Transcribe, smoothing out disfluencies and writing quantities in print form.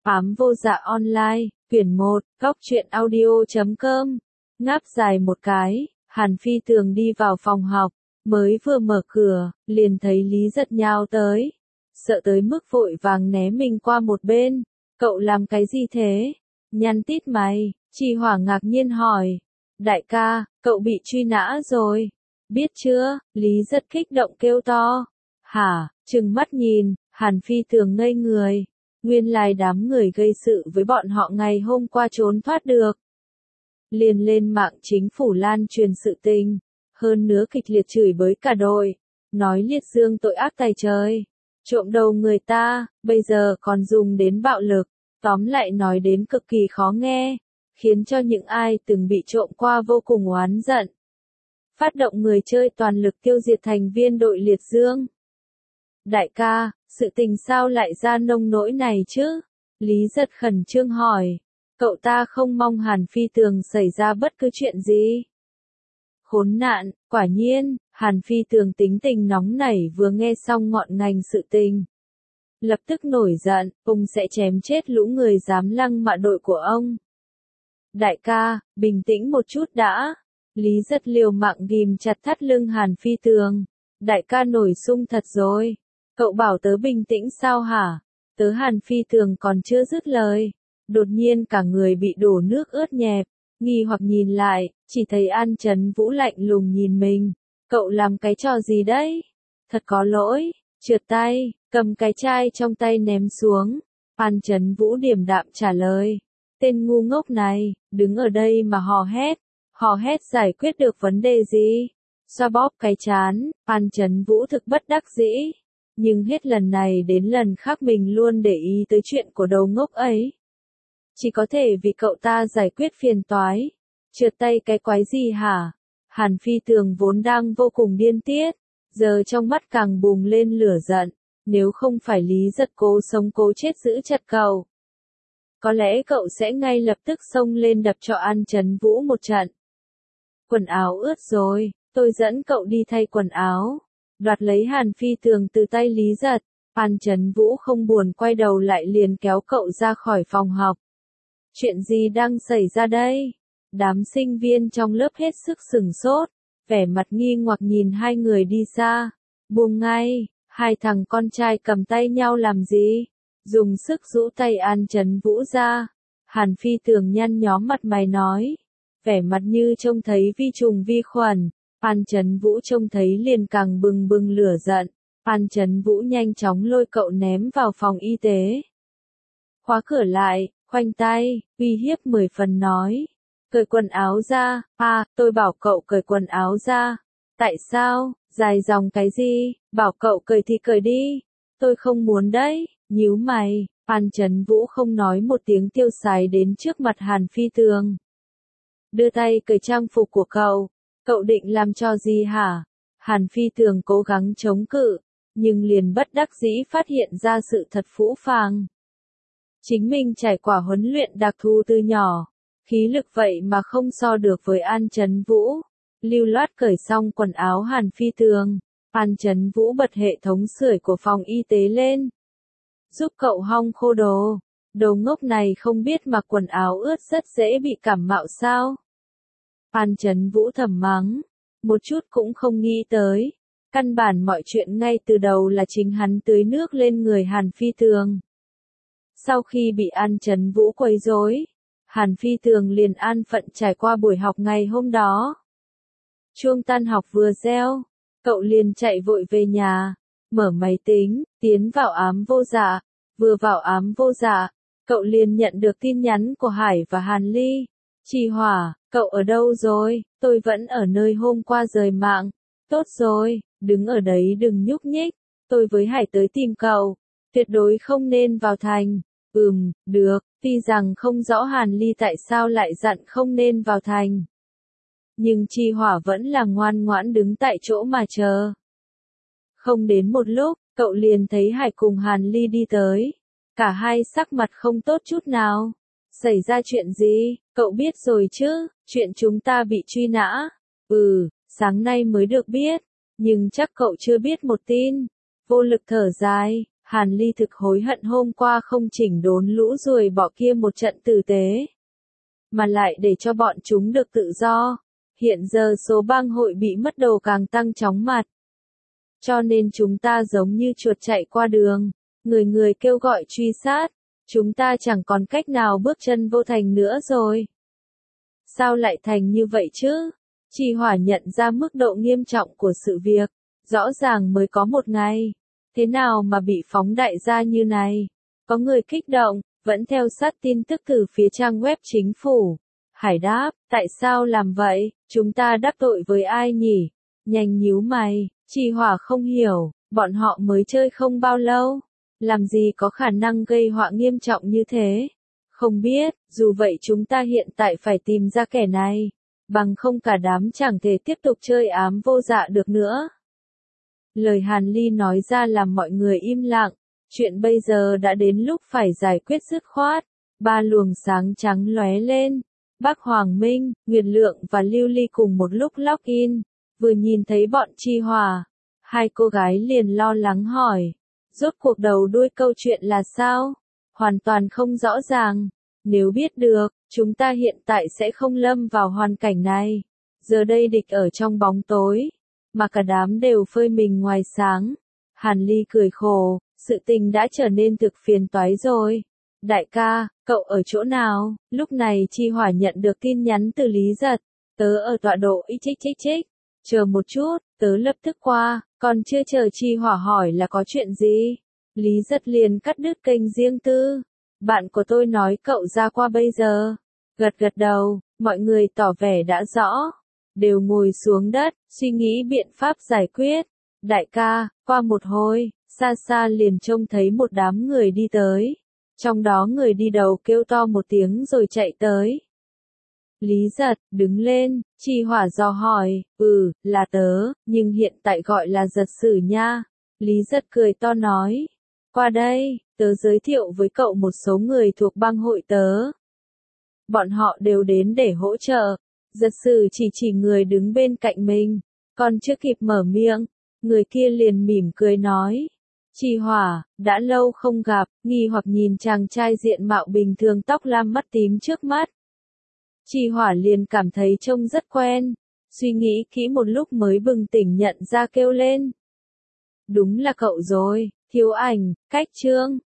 Ám vô dạ online, quyển 1, góc truyện audio.com. Ngáp dài một cái, Hàn Phi Tường đi vào phòng học, mới vừa mở cửa, liền thấy Lý Giật nhào tới. Sợ tới mức vội vàng né mình qua một bên. Cậu làm cái gì thế? Nhăn tít mày, Chi Hỏa ngạc nhiên hỏi. Đại ca, cậu bị truy nã rồi. Biết chưa? Lý Giật kích động kêu to. Hả? Trừng mắt nhìn, Hàn Phi Tường ngây người. Nguyên lai đám người gây sự với bọn họ ngày hôm qua trốn thoát được. Liền lên mạng chính phủ lan truyền sự tình. Hơn nữa kịch liệt chửi bới cả đội. Nói liệt dương tội ác tày trời. Trộm đầu người ta, bây giờ còn dùng đến bạo lực. Tóm lại nói đến cực kỳ khó nghe. Khiến cho những ai từng bị trộm qua vô cùng oán giận. Phát động người chơi toàn lực tiêu diệt thành viên đội liệt dương. Đại ca, sự tình sao lại ra nông nỗi này chứ? Lý Giật khẩn trương hỏi. Cậu ta không mong Hàn Phi Tường xảy ra bất cứ chuyện gì. Khốn nạn, quả nhiên, Hàn Phi Tường tính tình nóng nảy vừa nghe xong ngọn ngành sự tình. Lập tức nổi giận, ông sẽ chém chết lũ người dám lăng mạ đội của ông. Đại ca, bình tĩnh một chút đã. Lý Giật liều mạng ghim chặt thắt lưng Hàn Phi Tường. Đại ca nổi sung thật rồi. Cậu bảo tớ bình tĩnh sao hả? Tớ Hàn Phi Tường còn chưa dứt lời. Đột nhiên cả người bị đổ nước ướt nhẹp. Nghi hoặc nhìn lại, chỉ thấy An Chấn Vũ lạnh lùng nhìn mình. Cậu làm cái trò gì đấy? Thật có lỗi. Trượt tay, cầm cái chai trong tay ném xuống. An Chấn Vũ điềm đạm trả lời. Tên ngu ngốc này, đứng ở đây mà hò hét. Hò hét giải quyết được vấn đề gì? Xoa bóp cái chán, An Chấn Vũ thực bất đắc dĩ. Nhưng hết lần này đến lần khác mình luôn để ý tới chuyện của đầu ngốc ấy. Chỉ có thể vì cậu ta giải quyết phiền toái. Trượt tay cái quái gì hả? Hàn Phi Tường vốn đang vô cùng điên tiết. Giờ trong mắt càng bùng lên lửa giận. Nếu không phải Lý Giật cố sống cố chết giữ chặt cậu. Có lẽ cậu sẽ ngay lập tức xông lên đập cho An Chấn Vũ một trận. Quần áo ướt rồi, tôi dẫn cậu đi thay quần áo. Đoạt lấy Hàn Phi Tường từ tay Lý Giật, An Chấn Vũ không buồn quay đầu lại liền kéo cậu ra khỏi phòng học. Chuyện gì đang xảy ra đây? Đám sinh viên trong lớp hết sức sửng sốt, vẻ mặt nghi hoặc nhìn hai người đi xa. Buông ngay, hai thằng con trai cầm tay nhau làm gì? Dùng sức rũ tay An Chấn Vũ ra. Hàn Phi Tường nhăn nhó mặt mày nói, vẻ mặt như trông thấy vi trùng vi khuẩn. An Chấn Vũ trông thấy liền càng bừng bừng lửa giận. An Chấn Vũ nhanh chóng lôi cậu ném vào phòng y tế. Khóa cửa lại, khoanh tay, uy hiếp 10 phần nói. Cởi quần áo ra, tôi bảo cậu cởi quần áo ra. Tại sao, dài dòng cái gì, bảo cậu cởi thì cởi đi. Tôi không muốn đấy, nhíu mày, An Chấn Vũ không nói một tiếng tiêu sái đến trước mặt Hàn Phi Tường. Đưa tay cởi trang phục của cậu. Cậu định làm cho gì hả? Hàn Phi Tường cố gắng chống cự, nhưng liền bất đắc dĩ phát hiện ra sự thật phũ phàng. Chính mình trải qua huấn luyện đặc thù từ nhỏ, khí lực vậy mà không so được với An Chấn Vũ. Lưu loát cởi xong quần áo Hàn Phi Tường, An Chấn Vũ bật hệ thống sưởi của phòng y tế lên. Giúp cậu hong khô đồ. Đồ ngốc này không biết mặc quần áo ướt rất dễ bị cảm mạo sao? An Chấn Vũ thầm mắng, một chút cũng không nghĩ tới. Căn bản mọi chuyện ngay từ đầu là chính hắn tưới nước lên người Hàn Phi Tường. Sau khi bị An Chấn Vũ quấy rối, Hàn Phi Tường liền an phận trải qua buổi học ngày hôm đó. Chuông tan học vừa reo, cậu liền chạy vội về nhà, mở máy tính, tiến vào ám vô dạ. Vừa vào ám vô dạ, cậu liền nhận được tin nhắn của Hải và Hàn Ly. Chi Hỏa, cậu ở đâu rồi? Tôi vẫn ở nơi hôm qua rời mạng. Tốt rồi, đứng ở đấy đừng nhúc nhích. Tôi với Hải tới tìm cậu. Tuyệt đối không nên vào thành. Được, tuy rằng không rõ Hàn Ly tại sao lại dặn không nên vào thành. Nhưng Chi Hỏa vẫn là ngoan ngoãn đứng tại chỗ mà chờ. Không đến một lúc, cậu liền thấy Hải cùng Hàn Ly đi tới. Cả hai sắc mặt không tốt chút nào. Xảy ra chuyện gì, cậu biết rồi chứ, chuyện chúng ta bị truy nã. Sáng nay mới được biết, nhưng chắc cậu chưa biết một tin. Vô lực thở dài, Hàn Ly thực hối hận hôm qua không chỉnh đốn lũ ruồi bọ kia một trận tử tế, mà lại để cho bọn chúng được tự do. Hiện giờ số bang hội bị mất đồ càng tăng chóng mặt. Cho nên chúng ta giống như chuột chạy qua đường, người người kêu gọi truy sát, chúng ta chẳng còn cách nào bước chân vô thành nữa rồi. Sao lại thành như vậy chứ? Chi Hỏa nhận ra mức độ nghiêm trọng của sự việc, rõ ràng mới có một ngày, thế nào mà bị phóng đại ra như này? Có người kích động, vẫn theo sát tin tức từ phía trang web chính phủ. Hải đáp, tại sao làm vậy? Chúng ta đắc tội với ai nhỉ? Nhanh nhíu mày, Chi Hỏa không hiểu, bọn họ mới chơi không bao lâu, làm gì có khả năng gây họa nghiêm trọng như thế? Không biết, dù vậy chúng ta hiện tại phải tìm ra kẻ này, bằng không cả đám chẳng thể tiếp tục chơi ám vô dạ được nữa. Lời Hàn Ly nói ra làm mọi người im lặng, chuyện bây giờ đã đến lúc phải giải quyết dứt khoát. Ba luồng sáng trắng lóe lên, Bác Hoàng Minh, Nguyệt Lượng và Lưu Ly cùng một lúc login, vừa nhìn thấy bọn Chi Hỏa, hai cô gái liền lo lắng hỏi, rốt cuộc đầu đuôi câu chuyện là sao? Hoàn toàn không rõ ràng, nếu biết được, chúng ta hiện tại sẽ không lâm vào hoàn cảnh này. Giờ đây địch ở trong bóng tối, mà cả đám đều phơi mình ngoài sáng. Hàn Ly cười khổ, sự tình đã trở nên thực phiền toái rồi. Đại ca, cậu ở chỗ nào? Lúc này Chi Hỏa nhận được tin nhắn từ Lý Giật, tớ ở tọa độ xxxx. Chờ một chút, tớ lập tức qua, còn chưa chờ Chi Hỏa hỏi là có chuyện gì. Lý Giật liền cắt đứt kênh riêng tư. Bạn của tôi nói cậu ra qua bây giờ. Gật gật đầu, mọi người tỏ vẻ đã rõ. Đều ngồi xuống đất, suy nghĩ biện pháp giải quyết. Đại ca, qua một hồi, xa xa liền trông thấy một đám người đi tới. Trong đó người đi đầu kêu to một tiếng rồi chạy tới. Lý Giật, đứng lên, Chi Hỏa dò hỏi, là tớ, nhưng hiện tại gọi là Giật Sử nha. Lý Giật cười to nói, qua đây, tớ giới thiệu với cậu một số người thuộc bang hội tớ. Bọn họ đều đến để hỗ trợ. Giật Sử chỉ người đứng bên cạnh mình, còn chưa kịp mở miệng, người kia liền mỉm cười nói. Chi Hỏa, đã lâu không gặp, nghi hoặc nhìn chàng trai diện mạo bình thường tóc lam mắt tím trước mắt. Chi Hỏa liền cảm thấy trông rất quen, suy nghĩ kỹ một lúc mới bừng tỉnh nhận ra kêu lên. Đúng là cậu rồi, Thiếu Ảnh, Cách Trương.